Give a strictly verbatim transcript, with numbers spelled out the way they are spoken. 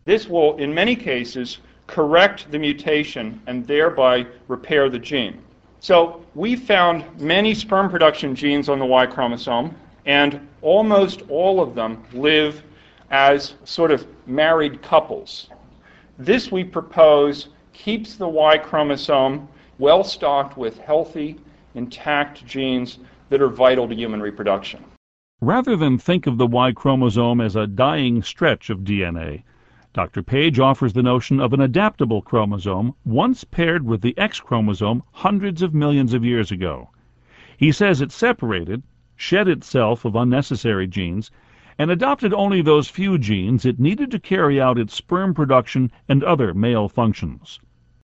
This will, in many cases, correct the mutation and thereby repair the gene. So we found many sperm production genes on the Y chromosome, and almost all of them live as sort of married couples. This, we propose, keeps the Y chromosome well stocked with healthy, intact genes that are vital to human reproduction. Rather than think of the Y chromosome as a dying stretch of D N A, Doctor Page offers the notion of an adaptable chromosome once paired with the X chromosome hundreds of millions of years ago. He says it separated, shed itself of unnecessary genes, and adopted only those few genes it needed to carry out its sperm production and other male functions.